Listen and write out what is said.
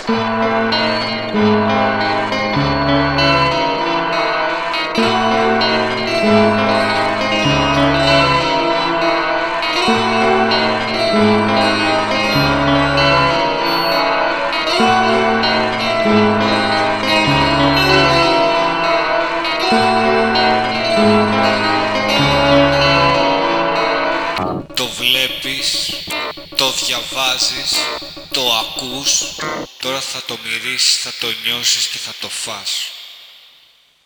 Το βλέπεις, το διαβάζεις, το ακούς, τώρα θα το μυρίσεις, θα το νιώσεις και θα το φας.